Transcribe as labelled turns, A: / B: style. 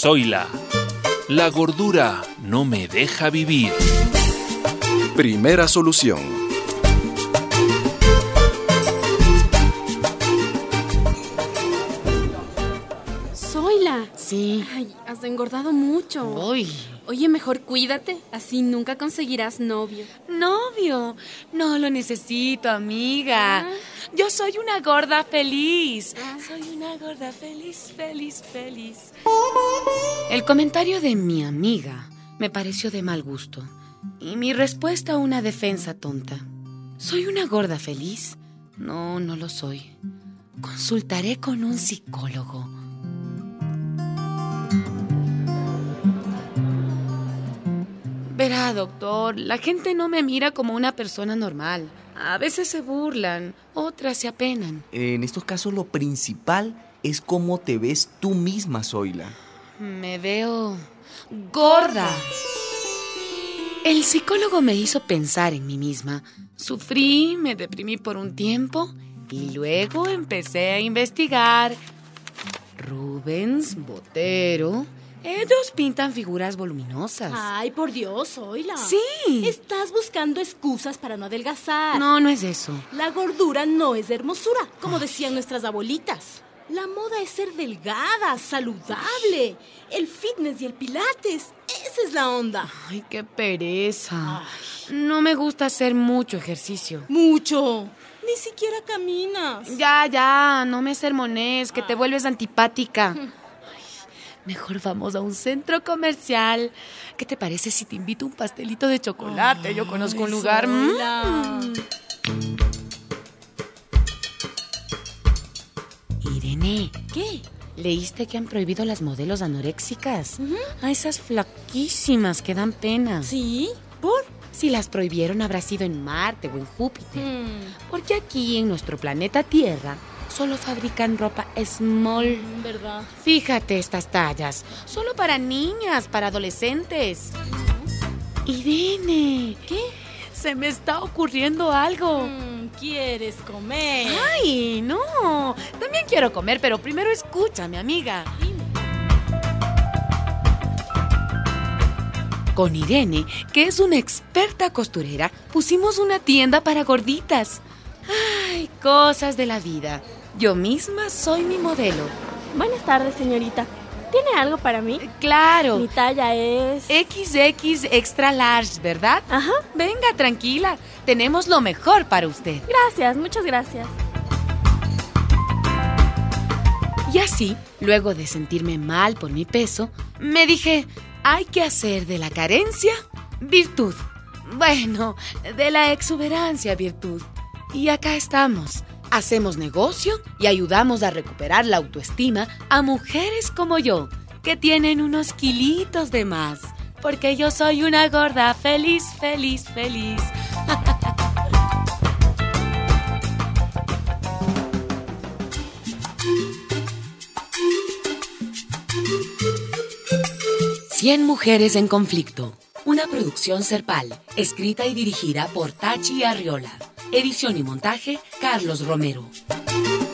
A: Zoila. La gordura no me deja vivir.
B: Primera solución.
C: Zoila.
D: Sí.
C: Ay, has engordado mucho.
D: Uy.
C: Oye, mejor cuídate, así nunca conseguirás novio.
D: ¿Novio? No lo necesito, amiga.
C: Ah.
D: Yo soy una gorda feliz. Soy una gorda feliz. El comentario de mi amiga me pareció de mal gusto. Y mi respuesta una defensa tonta. ¿Soy una gorda feliz? No, no lo soy. Consultaré con un psicólogo. Verá, doctor, la gente no me mira como una persona normal. A veces se burlan, otras se apenan.
E: En estos casos lo principal es cómo te ves tú misma, Zoila.
D: Me veo gorda. El psicólogo me hizo pensar en mí misma. Sufrí, me deprimí por un tiempo y luego empecé a investigar. Rubens, Botero, ellos pintan figuras voluminosas.
F: Ay, por Dios, Zoila.
D: Sí.
F: Estás buscando excusas para no adelgazar.
D: No, no es eso.
F: La gordura no es de hermosura, como decían nuestras abuelitas. La moda es ser delgada, saludable. El fitness y el pilates, esa es la onda.
D: Ay, qué pereza. No me gusta hacer mucho ejercicio.
F: Mucho. Ni siquiera caminas.
D: Ya, no me sermones, que te vuelves antipática. Ay, mejor vamos a un centro comercial. ¿Qué te parece si te invito a un pastelito de chocolate? Yo conozco un lugar. Irene,
F: ¿Qué?
D: ¿leíste que han prohibido las modelos anoréxicas? A esas flaquísimas que dan pena.
F: ¿Sí? ¿Por?
D: Si las prohibieron habrá sido en Marte o en Júpiter. Porque aquí en nuestro planeta Tierra solo fabrican ropa small.
F: ¿Verdad?
D: Fíjate estas tallas, solo para niñas, para adolescentes. Irene,
F: ¿Qué?
D: se me está ocurriendo algo.
F: ¿Quieres comer?
D: Ay, no, también quiero comer, pero primero escúchame, amiga. Con Irene, que es una experta costurera, pusimos una tienda para gorditas. Ay, cosas de la vida. Yo misma soy mi modelo.
G: Buenas tardes, señorita. ¿Tiene algo para mí?
D: Claro.
G: Mi talla es...
D: XX extra large, ¿verdad?
G: Ajá.
D: Venga, tranquila. Tenemos lo mejor para usted.
G: Gracias, muchas gracias.
D: Y así, luego de sentirme mal por mi peso, me dije, hay que hacer de la carencia virtud. Bueno, de la exuberancia virtud. Y acá estamos. Hacemos negocio y ayudamos a recuperar la autoestima a mujeres como yo, que tienen unos kilitos de más. Porque yo soy una gorda feliz. Cien mujeres en conflicto. Una producción Serpal, escrita y dirigida por Tachi Arriola. Edición y montaje, Carlos Romero.